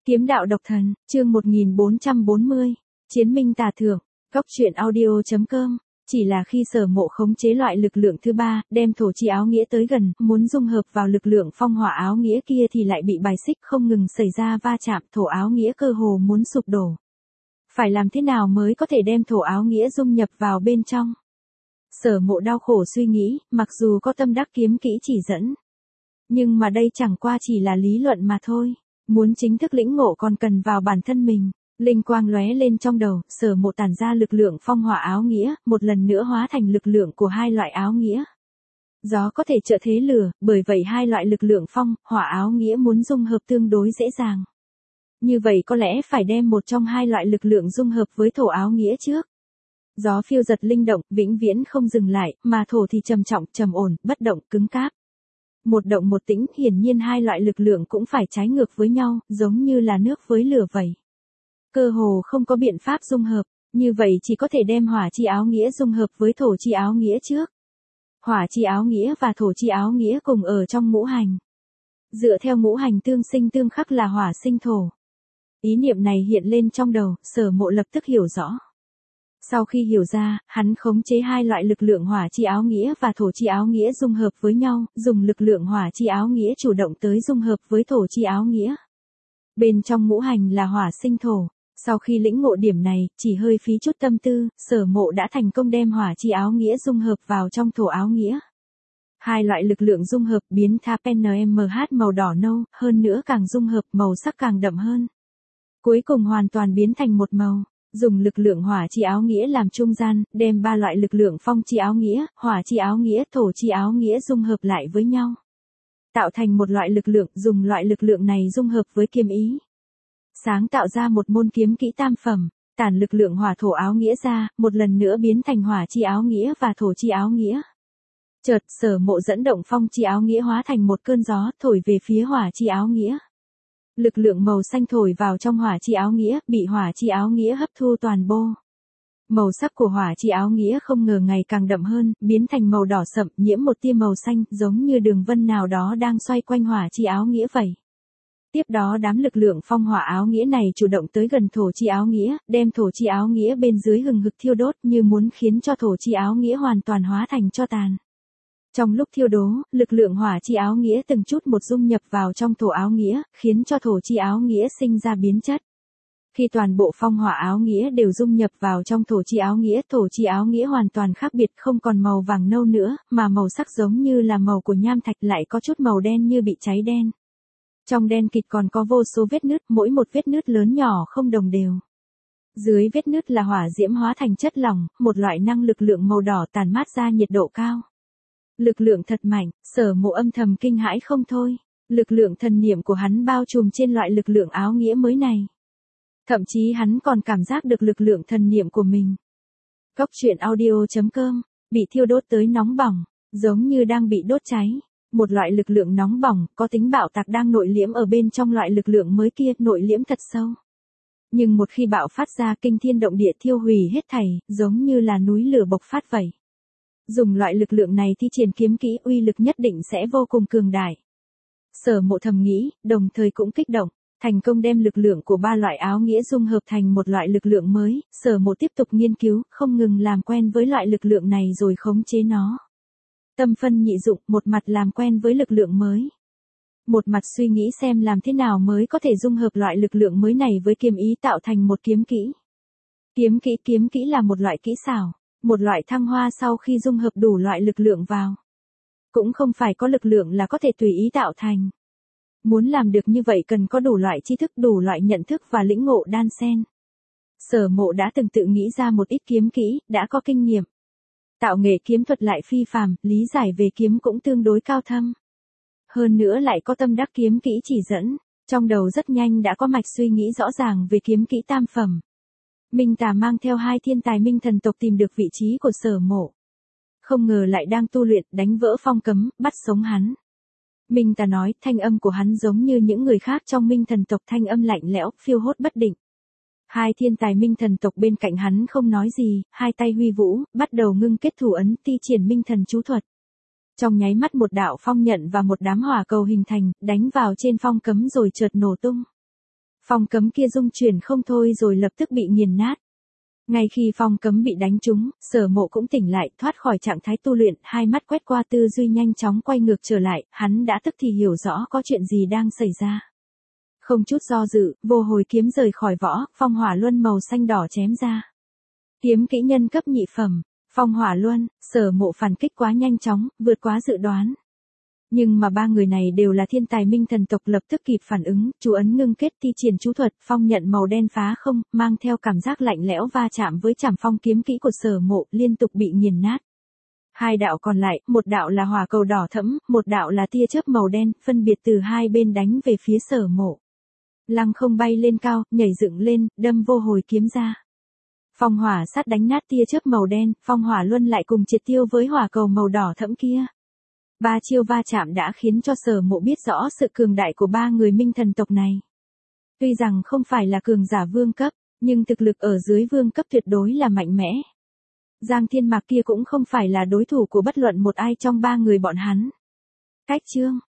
Kiếm đạo độc thần, chương 1440, Chiến minh tà thượng, Góc truyện audio.com. Chỉ là khi Sở Mộ khống chế loại lực lượng thứ ba, đem thổ chi áo nghĩa tới gần, muốn dung hợp vào lực lượng phong hỏa áo nghĩa kia thì lại bị bài xích, không ngừng xảy ra va chạm, thổ áo nghĩa cơ hồ muốn sụp đổ. Phải làm thế nào mới có thể đem thổ áo nghĩa dung nhập vào bên trong? Sở Mộ đau khổ suy nghĩ, mặc dù có tâm đắc kiếm kỹ chỉ dẫn, nhưng mà đây chẳng qua chỉ là lý luận mà thôi. Muốn chính thức lĩnh ngộ còn cần vào bản thân mình. Linh quang lóe lên trong đầu, Sở Mộ tản ra lực lượng phong hỏa áo nghĩa, một lần nữa hóa thành lực lượng của hai loại áo nghĩa. Gió có thể trợ thế lửa, bởi vậy hai loại lực lượng phong, hỏa áo nghĩa muốn dung hợp tương đối dễ dàng. Như vậy có lẽ phải đem một trong hai loại lực lượng dung hợp với thổ áo nghĩa trước. Gió phiêu giật linh động, vĩnh viễn không dừng lại, mà thổ thì trầm trọng, trầm ổn, bất động, cứng cáp. Một động một tĩnh, hiển nhiên hai loại lực lượng cũng phải trái ngược với nhau, giống như là nước với lửa vậy. Cơ hồ không có biện pháp dung hợp, như vậy chỉ có thể đem hỏa chi áo nghĩa dung hợp với thổ chi áo nghĩa trước. Hỏa chi áo nghĩa và thổ chi áo nghĩa cùng ở trong ngũ hành. Dựa theo ngũ hành tương sinh tương khắc là hỏa sinh thổ. Ý niệm này hiện lên trong đầu, Sở Mộ lập tức hiểu rõ. Sau khi hiểu ra, hắn khống chế hai loại lực lượng hỏa chi áo nghĩa và thổ chi áo nghĩa dung hợp với nhau, dùng lực lượng hỏa chi áo nghĩa chủ động tới dung hợp với thổ chi áo nghĩa. Bên trong ngũ hành là hỏa sinh thổ. Sau khi lĩnh ngộ điểm này, chỉ hơi phí chút tâm tư, Sở Mộ đã thành công đem hỏa chi áo nghĩa dung hợp vào trong thổ áo nghĩa. Hai loại lực lượng dung hợp biến tha PNMH màu đỏ nâu, hơn nữa càng dung hợp màu sắc càng đậm hơn. Cuối cùng hoàn toàn biến thành một màu. Dùng lực lượng hỏa chi áo nghĩa làm trung gian, đem ba loại lực lượng phong chi áo nghĩa, hỏa chi áo nghĩa, thổ chi áo nghĩa dung hợp lại với nhau. Tạo thành một loại lực lượng, dùng loại lực lượng này dung hợp với kiếm ý. Sáng tạo ra một môn kiếm kỹ tam phẩm, tản lực lượng hỏa thổ áo nghĩa ra, một lần nữa biến thành hỏa chi áo nghĩa và thổ chi áo nghĩa. Chợt, Sở Mộ dẫn động phong chi áo nghĩa hóa thành một cơn gió, thổi về phía hỏa chi áo nghĩa. Lực lượng màu xanh thổi vào trong hỏa chi áo nghĩa, bị hỏa chi áo nghĩa hấp thu toàn bộ. Màu sắc của hỏa chi áo nghĩa không ngờ ngày càng đậm hơn, biến thành màu đỏ sậm, nhiễm một tia màu xanh, giống như đường vân nào đó đang xoay quanh hỏa chi áo nghĩa vậy. Tiếp đó đám lực lượng phong hỏa áo nghĩa này chủ động tới gần thổ chi áo nghĩa, đem thổ chi áo nghĩa bên dưới hừng hực thiêu đốt, như muốn khiến cho thổ chi áo nghĩa hoàn toàn hóa thành tro tàn. Trong lúc thiêu đốt, lực lượng hỏa chi áo nghĩa từng chút một dung nhập vào trong thổ áo nghĩa, khiến cho thổ chi áo nghĩa sinh ra biến chất. Khi toàn bộ phong hỏa áo nghĩa đều dung nhập vào trong thổ chi áo nghĩa hoàn toàn khác biệt, không còn màu vàng nâu nữa, mà màu sắc giống như là màu của nham thạch, lại có chút màu đen như bị cháy đen. Trong đen kịt còn có vô số vết nứt, mỗi một vết nứt lớn nhỏ không đồng đều. Dưới vết nứt là hỏa diễm hóa thành chất lỏng, một loại năng lực lượng màu đỏ tản mát ra nhiệt độ cao. Lực lượng thật mạnh, Sở Mộ âm thầm kinh hãi không thôi. Lực lượng thần niệm của hắn bao trùm trên loại lực lượng áo nghĩa mới này. Thậm chí hắn còn cảm giác được lực lượng thần niệm của mình. Góc truyện audio.com, bị thiêu đốt tới nóng bỏng, giống như đang bị đốt cháy. Một loại lực lượng nóng bỏng, có tính bạo tạc đang nội liễm ở bên trong loại lực lượng mới kia, nội liễm thật sâu. Nhưng một khi bạo phát ra, kinh thiên động địa, thiêu hủy hết thảy, giống như là núi lửa bộc phát vậy. Dùng loại lực lượng này thi triển kiếm kỹ, uy lực nhất định sẽ vô cùng cường đại. Sở Mộ thầm nghĩ, đồng thời cũng kích động, thành công đem lực lượng của ba loại áo nghĩa dung hợp thành một loại lực lượng mới. Sở Mộ tiếp tục nghiên cứu, không ngừng làm quen với loại lực lượng này rồi khống chế nó. Tâm phân nhị dụng, một mặt làm quen với lực lượng mới, một mặt suy nghĩ xem làm thế nào mới có thể dung hợp loại lực lượng mới này với kiếm ý tạo thành một kiếm kỹ. Kiếm kỹ là một loại kỹ xảo, một loại thăng hoa sau khi dung hợp đủ loại lực lượng vào. Cũng không phải có lực lượng là có thể tùy ý tạo thành. Muốn làm được như vậy cần có đủ loại tri thức, đủ loại nhận thức và lĩnh ngộ đan xen. Sở Mộ đã từng tự nghĩ ra một ít kiếm kỹ, đã có kinh nghiệm. Tạo nghệ kiếm thuật lại phi phàm, lý giải về kiếm cũng tương đối cao thâm. Hơn nữa lại có tâm đắc kiếm kỹ chỉ dẫn, trong đầu rất nhanh đã có mạch suy nghĩ rõ ràng về kiếm kỹ tam phẩm. Minh Tà mang theo hai thiên tài minh thần tộc tìm được vị trí của Sở Mộ. Không ngờ lại đang tu luyện, đánh vỡ phong cấm, bắt sống hắn. Minh Tà nói, thanh âm của hắn giống như những người khác trong minh thần tộc, thanh âm lạnh lẽo, phiêu hốt bất định. Hai thiên tài minh thần tộc bên cạnh hắn không nói gì, hai tay huy vũ, bắt đầu ngưng kết thủ ấn, thi triển minh thần chú thuật. Trong nháy mắt một đạo phong nhận và một đám hỏa cầu hình thành, đánh vào trên phong cấm rồi chợt nổ tung. Phong cấm kia rung chuyển không thôi rồi lập tức bị nghiền nát. Ngay khi phong cấm bị đánh trúng, Sở Mộ cũng tỉnh lại, thoát khỏi trạng thái tu luyện, hai mắt quét qua tư duy nhanh chóng quay ngược trở lại, hắn đã tức thì hiểu rõ có chuyện gì đang xảy ra. Không chút do dự, vô hồi kiếm rời khỏi vỏ, phong hỏa luân màu xanh đỏ chém ra. Kiếm kỹ nhân cấp nhị phẩm, phong hỏa luân, Sở Mộ phản kích quá nhanh chóng, vượt quá dự đoán. Nhưng mà ba người này đều là thiên tài minh thần tộc, lập tức kịp phản ứng, chú ấn ngưng kết thi triển chú thuật, phong nhận màu đen phá không, mang theo cảm giác lạnh lẽo va chạm với chảm phong kiếm kỹ của Sở Mộ, liên tục bị nghiền nát. Hai đạo còn lại, một đạo là hỏa cầu đỏ thẫm, một đạo là tia chớp màu đen, phân biệt từ hai bên đánh về phía Sở Mộ. Lăng không bay lên cao, nhảy dựng lên, đâm vô hồi kiếm ra. Phong hỏa sát đánh nát tia chớp màu đen, phong hỏa luân lại cùng triệt tiêu với hỏa cầu màu đỏ thẫm kia. Ba chiêu va chạm đã khiến cho Sở Mộ biết rõ sự cường đại của ba người minh thần tộc này. Tuy rằng không phải là cường giả vương cấp, nhưng thực lực ở dưới vương cấp tuyệt đối là mạnh mẽ. Giang Thiên Mạc kia cũng không phải là đối thủ của bất luận một ai trong ba người bọn hắn. Cách chương